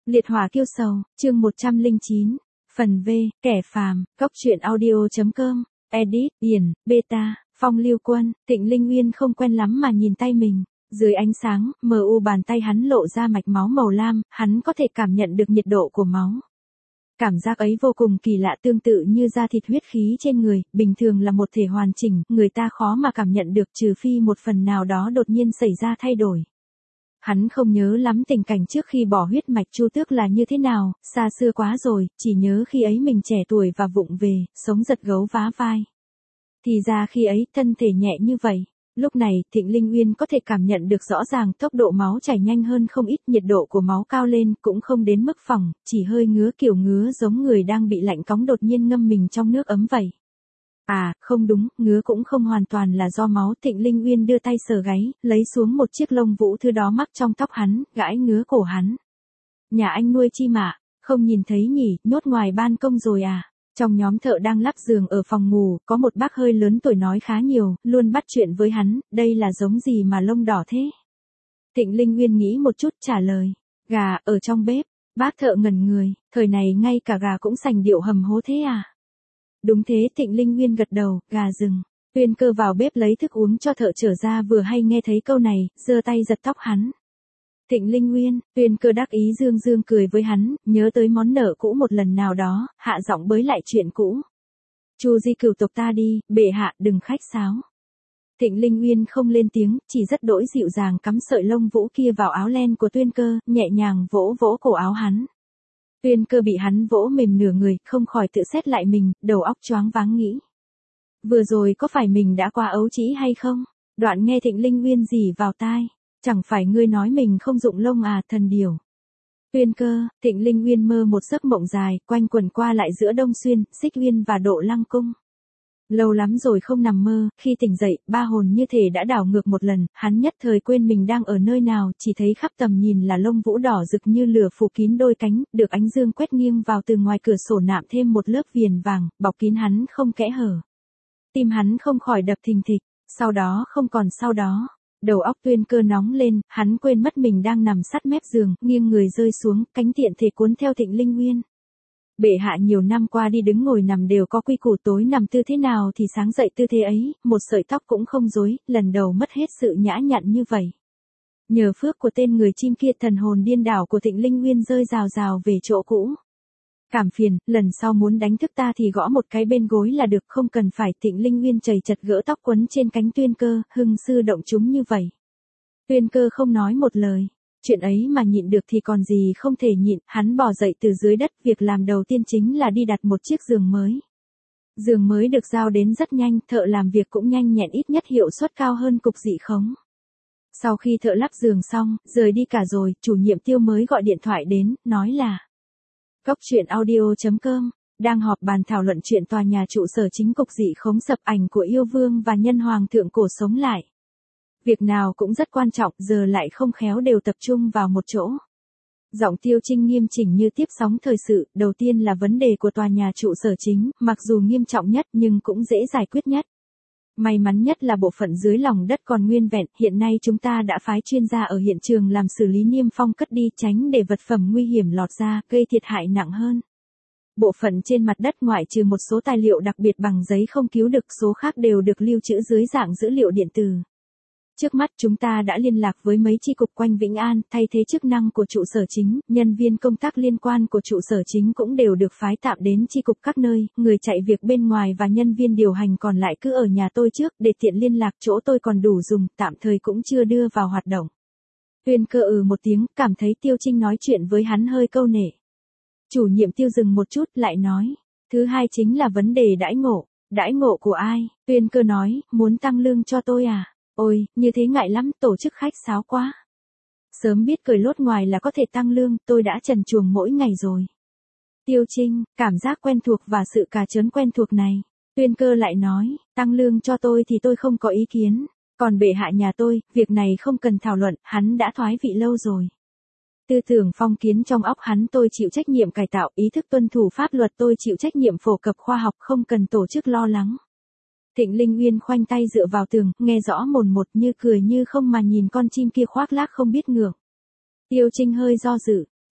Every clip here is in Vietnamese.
Liệt hỏa kiêu sầu, chương 109, phần V, kẻ phàm, góc truyện audio.com, edit, Điền, beta, Phong Lưu Quân. Thịnh Linh Nguyên không quen lắm mà nhìn tay mình, dưới ánh sáng mờ u bàn tay hắn lộ ra mạch máu màu lam, hắn có thể cảm nhận được nhiệt độ của máu. Cảm giác ấy vô cùng kỳ lạ, tương tự như da thịt huyết khí trên người, bình thường là một thể hoàn chỉnh, người ta khó mà cảm nhận được trừ phi một phần nào đó đột nhiên xảy ra thay đổi. Hắn không nhớ lắm tình cảnh trước khi bỏ huyết mạch Chu Tước là như thế nào, xa xưa quá rồi, chỉ nhớ khi ấy mình trẻ tuổi và vụng về, sống giật gấu vá vai. Thì ra khi ấy thân thể nhẹ như vậy. Lúc này, Thịnh Linh Nguyên có thể cảm nhận được rõ ràng tốc độ máu chảy nhanh hơn không ít, nhiệt độ của máu cao lên, cũng không đến mức phỏng, chỉ hơi ngứa, kiểu ngứa giống người đang bị lạnh cóng đột nhiên ngâm mình trong nước ấm vậy. À, không đúng, ngứa cũng không hoàn toàn là do máu. Thịnh Linh Nguyên đưa tay sờ gáy, lấy xuống một chiếc lông vũ thứ đó mắc trong tóc hắn, gãi ngứa cổ hắn. Nhà anh nuôi chim ạ? Không nhìn thấy nhỉ, nhốt ngoài ban công rồi à? Trong nhóm thợ đang lắp giường ở phòng ngủ, có một bác hơi lớn tuổi nói khá nhiều, luôn bắt chuyện với hắn, đây là giống gì mà lông đỏ thế? Thịnh Linh Nguyên nghĩ một chút trả lời, gà, ở trong bếp. Bác thợ ngẩn người, thời này ngay cả gà cũng sành điệu hầm hố thế à? Đúng thế, Thịnh Linh Nguyên gật đầu, gà rừng. Tuyên Cơ vào bếp lấy thức uống cho thợ trở ra, vừa hay nghe thấy câu này, giơ tay giật tóc hắn. Thịnh Linh Nguyên, Tuyên Cơ đắc ý dương dương cười với hắn, nhớ tới món nợ cũ một lần nào đó, hạ giọng bới lại chuyện cũ. Chu di cửu tộc ta đi, bệ hạ đừng khách sáo. Thịnh Linh Nguyên không lên tiếng, chỉ rất đỗi dịu dàng cắm sợi lông vũ kia vào áo len của Tuyên Cơ, nhẹ nhàng vỗ vỗ cổ áo hắn. Tuyên Cơ bị hắn vỗ mềm nửa người, không khỏi tự xét lại mình, đầu óc choáng váng nghĩ. Vừa rồi có phải mình đã quá ấu trĩ hay không? Đoạn nghe Thịnh Linh Nguyên rỉ vào tai. Chẳng phải ngươi nói mình không dụng lông à, thần điều. Tuyên Cơ, Thịnh Linh Nguyên mơ một giấc mộng dài, quanh quẩn qua lại giữa Đông Xuyên, Xích Uyên và Độ Lăng Cung. Lâu lắm rồi không nằm mơ, khi tỉnh dậy, ba hồn như thể đã đảo ngược một lần, hắn nhất thời quên mình đang ở nơi nào, chỉ thấy khắp tầm nhìn là lông vũ đỏ rực như lửa phủ kín đôi cánh, được ánh dương quét nghiêng vào từ ngoài cửa sổ nạm thêm một lớp viền vàng, bọc kín hắn không kẽ hở. Tim hắn không khỏi đập thình thịch, sau đó không còn sau đó. Đầu óc Tuyên Cơ nóng lên, hắn quên mất mình đang nằm sát mép giường, nghiêng người rơi xuống, cánh tiện thể cuốn theo Thịnh Linh Nguyên. Bệ hạ nhiều năm qua đi đứng ngồi nằm đều có quy củ, tối nằm tư thế nào thì sáng dậy tư thế ấy, một sợi tóc cũng không rối, lần đầu mất hết sự nhã nhặn như vậy. Nhờ phước của tên người chim kia, thần hồn điên đảo của Thịnh Linh Nguyên rơi rào rào về chỗ cũ. Cảm phiền, lần sau muốn đánh thức ta thì gõ một cái bên gối là được, không cần phải. Thịnh Linh Nguyên chầy chật gỡ tóc quấn trên cánh Tuyên Cơ, hưng sư động chúng như vậy. Tuyên Cơ không nói một lời. Chuyện ấy mà nhịn được thì còn gì không thể nhịn, hắn bò dậy từ dưới đất, việc làm đầu tiên chính là đi đặt một chiếc giường mới. Giường mới được giao đến rất nhanh, thợ làm việc cũng nhanh nhẹn, ít nhất hiệu suất cao hơn cục dị khống. Sau khi thợ lắp giường xong, rời đi cả rồi, chủ nhiệm Tiêu mới gọi điện thoại đến, nói là Góc truyện audio.com đang họp bàn thảo luận chuyện tòa nhà trụ sở chính cục dị khống sập, ảnh của yêu vương và nhân hoàng thượng cổ sống lại. Việc nào cũng rất quan trọng, giờ lại không khéo đều tập trung vào một chỗ. Giọng Tiêu Trinh nghiêm chỉnh như tiếp sóng thời sự, đầu tiên là vấn đề của tòa nhà trụ sở chính, mặc dù nghiêm trọng nhất nhưng cũng dễ giải quyết nhất. May mắn nhất là bộ phận dưới lòng đất còn nguyên vẹn, hiện nay chúng ta đã phái chuyên gia ở hiện trường làm xử lý niêm phong cất đi, tránh để vật phẩm nguy hiểm lọt ra, gây thiệt hại nặng hơn. Bộ phận trên mặt đất ngoại trừ một số tài liệu đặc biệt bằng giấy không cứu được, số khác đều được lưu trữ dưới dạng dữ liệu điện tử. Trước mắt chúng ta đã liên lạc với mấy chi cục quanh Vĩnh An, thay thế chức năng của trụ sở chính, nhân viên công tác liên quan của trụ sở chính cũng đều được phái tạm đến chi cục các nơi, người chạy việc bên ngoài và nhân viên điều hành còn lại cứ ở nhà tôi trước, để tiện liên lạc, chỗ tôi còn đủ dùng, tạm thời cũng chưa đưa vào hoạt động. Tuyên Cơ một tiếng, cảm thấy Tiêu Trinh nói chuyện với hắn hơi câu nệ. Chủ nhiệm Tiêu dừng một chút, lại nói, thứ hai chính là vấn đề đãi ngộ. Đãi ngộ của ai? Tuyên Cơ nói, muốn tăng lương cho tôi à? Ôi, như thế ngại lắm, tổ chức khách sáo quá. Sớm biết cười lốt ngoài là có thể tăng lương, tôi đã trần truồng mỗi ngày rồi. Tiêu Trinh, cảm giác quen thuộc và sự cà chớn quen thuộc này. Tuyên Cơ lại nói, tăng lương cho tôi thì tôi không có ý kiến. Còn bệ hạ nhà tôi, việc này không cần thảo luận, hắn đã thoái vị lâu rồi. Tư tưởng phong kiến trong óc hắn, tôi chịu trách nhiệm cải tạo, ý thức tuân thủ pháp luật, tôi chịu trách nhiệm phổ cập khoa học, không cần tổ chức lo lắng. Thịnh Linh Nguyên khoanh tay dựa vào tường, nghe rõ mồn một, như cười như không mà nhìn con chim kia khoác lác không biết ngượng. Tiêu Trinh hơi do dự,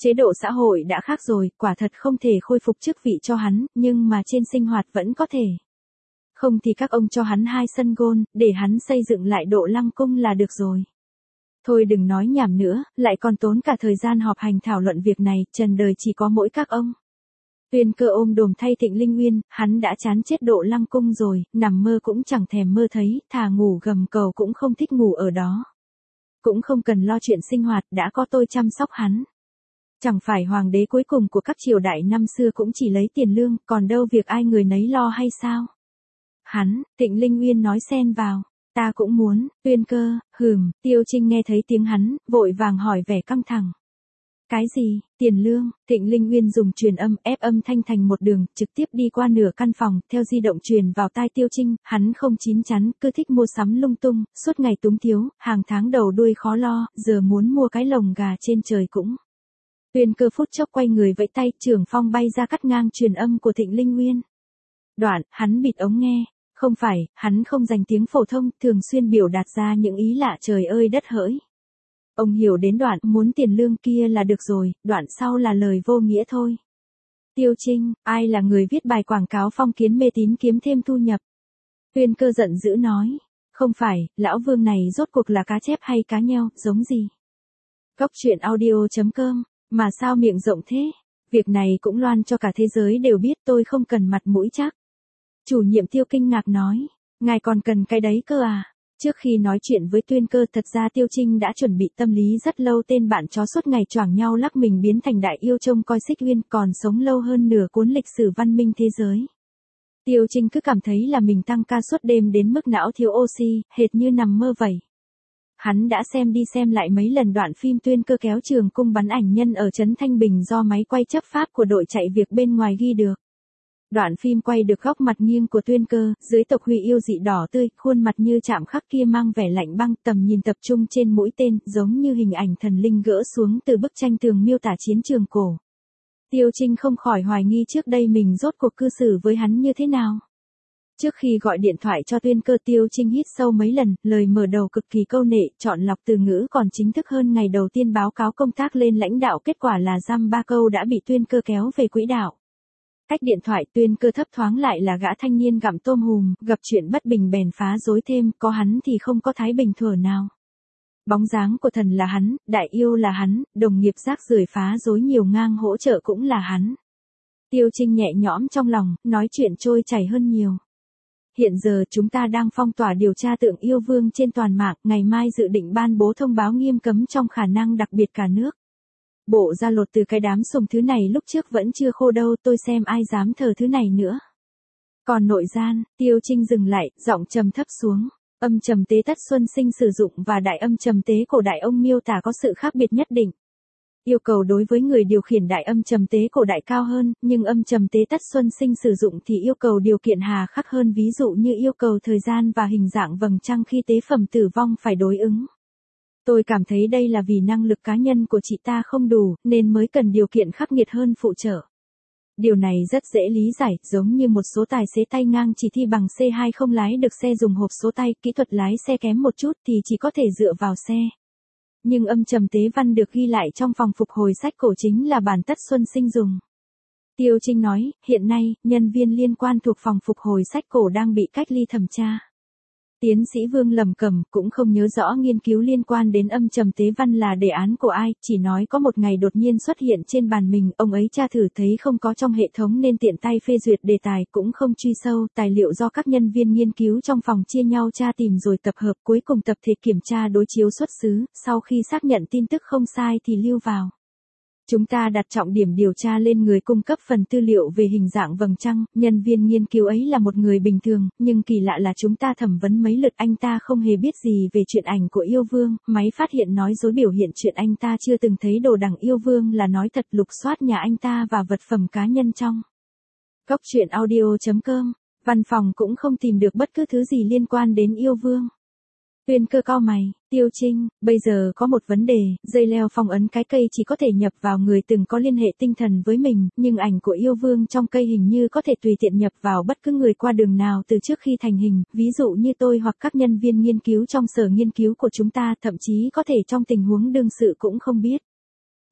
Chế độ xã hội đã khác rồi, quả thật không thể khôi phục chức vị cho hắn, nhưng mà trên sinh hoạt vẫn có thể. Không thì các ông cho hắn 2 sân gôn, để hắn xây dựng lại Độ Lăng Cung là được rồi. Thôi đừng nói nhảm nữa, lại còn tốn cả thời gian họp hành thảo luận việc này, trần đời chỉ có mỗi các ông. Tuyên Cơ ôm đồm thay Thịnh Linh Nguyên, hắn đã chán chết Độ Lăng Cung rồi, nằm mơ cũng chẳng thèm mơ thấy, thà ngủ gầm cầu cũng không thích ngủ ở đó. Cũng không cần lo chuyện sinh hoạt, đã có tôi chăm sóc hắn. Chẳng phải hoàng đế cuối cùng của các triều đại năm xưa cũng chỉ lấy tiền lương, còn đâu việc ai người nấy lo hay sao? Hắn, Thịnh Linh Nguyên nói xen vào. Ta cũng muốn, Tuyên Cơ, Tiêu Trinh nghe thấy tiếng hắn, vội vàng hỏi vẻ căng thẳng. Cái gì, tiền lương? Thịnh Linh Nguyên dùng truyền âm ép âm thanh thành một đường, trực tiếp đi qua nửa căn phòng, theo di động truyền vào tai Tiêu Trinh, hắn không chín chắn, cứ thích mua sắm lung tung, suốt ngày túng thiếu, hàng tháng đầu đuôi khó lo, giờ muốn mua cái lồng gà trên trời cũng. Tuyên Cơ phút chốc quay người vẫy tay, trưởng phong bay ra cắt ngang truyền âm của Thịnh Linh Nguyên. Đoạn, hắn bịt ống nghe. Không phải, hắn không dành tiếng phổ thông, thường xuyên biểu đạt ra những ý lạ trời ơi đất hỡi. Ông hiểu đến đoạn muốn tiền lương kia là được rồi, đoạn sau là lời vô nghĩa thôi. Tiêu Trinh, ai là người viết bài quảng cáo phong kiến mê tín kiếm thêm thu nhập? Tuyên Cơ giận dữ nói. Không phải, lão Vương này rốt cuộc là cá chép hay cá nheo, giống gì? Góc truyện audio.com, mà sao miệng rộng thế? Việc này cũng loan cho cả thế giới đều biết, tôi không cần mặt mũi chắc. Chủ nhiệm Tiêu kinh ngạc nói, ngài còn cần cái đấy cơ à? Trước khi nói chuyện với Tuyên Cơ, thật ra Tiêu Trinh đã chuẩn bị tâm lý rất lâu, tên bạn chó suốt ngày choảng nhau lắc mình biến thành đại yêu trông coi Xích Uyên, còn sống lâu hơn nửa cuốn lịch sử văn minh thế giới. Tiêu Trinh cứ cảm thấy là mình tăng ca suốt đêm đến mức não thiếu oxy, hệt như nằm mơ vậy. Hắn đã xem đi xem lại mấy lần đoạn phim Tuyên Cơ kéo trường cung bắn ảnh nhân ở trấn Thanh Bình do máy quay chấp pháp của đội chạy việc bên ngoài ghi được. Đoạn phim quay được góc mặt nghiêng của Tuyên Cơ, dưới tộc huy yêu dị đỏ tươi, khuôn mặt như chạm khắc kia mang vẻ lạnh băng, tầm nhìn tập trung trên mũi tên, giống như hình ảnh thần linh gỡ xuống từ bức tranh tường miêu tả chiến trường cổ. Tiêu Trinh không khỏi hoài nghi trước đây mình rốt cuộc cư xử với hắn như thế nào. Trước khi gọi điện thoại cho Tuyên Cơ, Tiêu Trinh hít sâu mấy lần, lời mở đầu cực kỳ câu nệ, chọn lọc từ ngữ còn chính thức hơn ngày đầu tiên báo cáo công tác lên lãnh đạo, kết quả là dăm ba câu đã bị Tuyên Cơ kéo về quỹ đạo. Cách điện thoại, Tuyên Cơ thấp thoáng lại là gã thanh niên gặm tôm hùm, gặp chuyện bất bình bèn phá rối thêm, có hắn thì không có thái bình thuở nào. Bóng dáng của thần là hắn, đại yêu là hắn, đồng nghiệp rác rưởi phá rối nhiều ngang hỗ trợ cũng là hắn. Tiêu Trinh nhẹ nhõm trong lòng, nói chuyện trôi chảy hơn nhiều. Hiện giờ chúng ta đang phong tỏa điều tra tượng yêu vương trên toàn mạng, ngày mai dự định ban bố thông báo nghiêm cấm trong khả năng đặc biệt cả nước. Bộ ra lột từ cái đám sùng thứ này lúc trước vẫn chưa khô đâu, tôi xem ai dám thờ thứ này nữa. Còn nội gian, Tiêu Trinh dừng lại, giọng trầm thấp xuống. Âm trầm tế Tất Xuân Sinh sử dụng và đại âm trầm tế cổ đại ông miêu tả có sự khác biệt nhất định. Yêu cầu đối với người điều khiển đại âm trầm tế cổ đại cao hơn, nhưng âm trầm tế Tất Xuân Sinh sử dụng thì yêu cầu điều kiện hà khắc hơn, ví dụ như yêu cầu thời gian và hình dạng vầng trăng khi tế phẩm tử vong phải đối ứng. Tôi cảm thấy đây là vì năng lực cá nhân của chị ta không đủ, nên mới cần điều kiện khắc nghiệt hơn phụ trợ. Điều này rất dễ lý giải, giống như một số tài xế tay ngang chỉ thi bằng C2 không lái được xe dùng hộp số tay, kỹ thuật lái xe kém một chút thì chỉ có thể dựa vào xe. Nhưng âm trầm tế văn được ghi lại trong phòng phục hồi sách cổ chính là bản Tất Xuân Sinh dùng. Tiêu Trinh nói, hiện nay, nhân viên liên quan thuộc phòng phục hồi sách cổ đang bị cách ly thẩm tra. Tiến sĩ Vương lẩm cẩm, cũng không nhớ rõ nghiên cứu liên quan đến âm trầm tế văn là đề án của ai, chỉ nói có một ngày đột nhiên xuất hiện trên bàn mình, ông ấy tra thử thấy không có trong hệ thống nên tiện tay phê duyệt đề tài, cũng không truy sâu, tài liệu do các nhân viên nghiên cứu trong phòng chia nhau tra tìm rồi tập hợp, cuối cùng tập thể kiểm tra đối chiếu xuất xứ, sau khi xác nhận tin tức không sai thì lưu vào. Chúng ta đặt trọng điểm điều tra lên người cung cấp phần tư liệu về hình dạng vầng trăng, nhân viên nghiên cứu ấy là một người bình thường, nhưng kỳ lạ là chúng ta thẩm vấn mấy lượt anh ta không hề biết gì về chuyện ảnh của yêu vương, máy phát hiện nói dối biểu hiện chuyện anh ta chưa từng thấy đồ đằng yêu vương là nói thật, lục soát nhà anh ta và vật phẩm cá nhân trong. Góc truyện audio.com, văn phòng cũng không tìm được bất cứ thứ gì liên quan đến yêu vương. Tuyên Cơ cau mày, Tiêu Trinh, bây giờ có một vấn đề, dây leo phong ấn cái cây chỉ có thể nhập vào người từng có liên hệ tinh thần với mình, nhưng ảnh của yêu vương trong cây hình như có thể tùy tiện nhập vào bất cứ người qua đường nào từ trước khi thành hình, ví dụ như tôi hoặc các nhân viên nghiên cứu trong sở nghiên cứu của chúng ta, thậm chí có thể trong tình huống đương sự cũng không biết.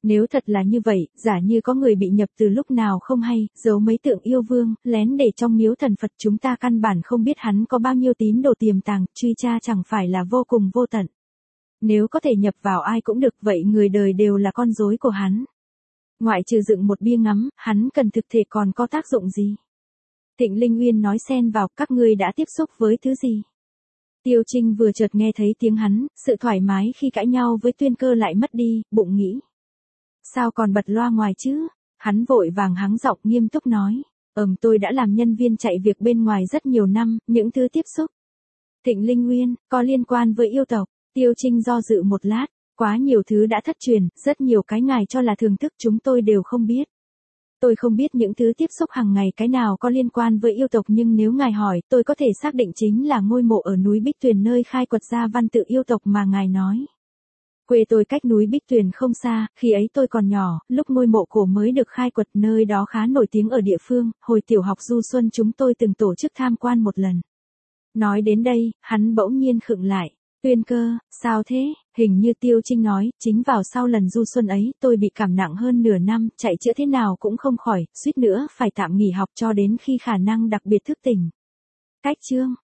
Nếu thật là như vậy, giả như có người bị nhập từ lúc nào không hay, giấu mấy tượng yêu vương, lén để trong miếu thần Phật, chúng ta căn bản không biết hắn có bao nhiêu tín đồ tiềm tàng, truy tra chẳng phải là vô cùng vô tận. Nếu có thể nhập vào ai cũng được, vậy người đời đều là con rối của hắn. Ngoại trừ dựng một bia ngắm, hắn cần thực thể còn có tác dụng gì? Thịnh Linh Uyên nói xen vào, các ngươi đã tiếp xúc với thứ gì? Tiêu Trinh vừa chợt nghe thấy tiếng hắn, sự thoải mái khi cãi nhau với Tuyên Cơ lại mất đi, bụng nghĩ. Sao còn bật loa ngoài chứ? Hắn vội vàng hắng giọng nghiêm túc nói. Tôi đã làm nhân viên chạy việc bên ngoài rất nhiều năm, những thứ tiếp xúc. Thịnh Linh Uyên, có liên quan với yêu tộc. Tiêu Trinh do dự một lát, quá nhiều thứ đã thất truyền, rất nhiều cái ngài cho là thường thức chúng tôi đều không biết. Tôi không biết những thứ tiếp xúc hàng ngày cái nào có liên quan với yêu tộc, nhưng nếu ngài hỏi, tôi có thể xác định chính là ngôi mộ ở núi Bích Tuyền nơi khai quật ra văn tự yêu tộc mà ngài nói. Quê tôi cách núi Bích Tuyền không xa, khi ấy tôi còn nhỏ, lúc ngôi mộ cổ mới được khai quật, nơi đó khá nổi tiếng ở địa phương, hồi tiểu học du xuân chúng tôi từng tổ chức tham quan một lần. Nói đến đây, hắn bỗng nhiên khựng lại. Tuyên Cơ, sao thế? Hình như Tiêu Trinh nói, chính vào sau lần du xuân ấy, tôi bị cảm nặng hơn nửa năm, chạy chữa thế nào cũng không khỏi, suýt nữa phải tạm nghỉ học cho đến khi khả năng đặc biệt thức tỉnh. Cách chương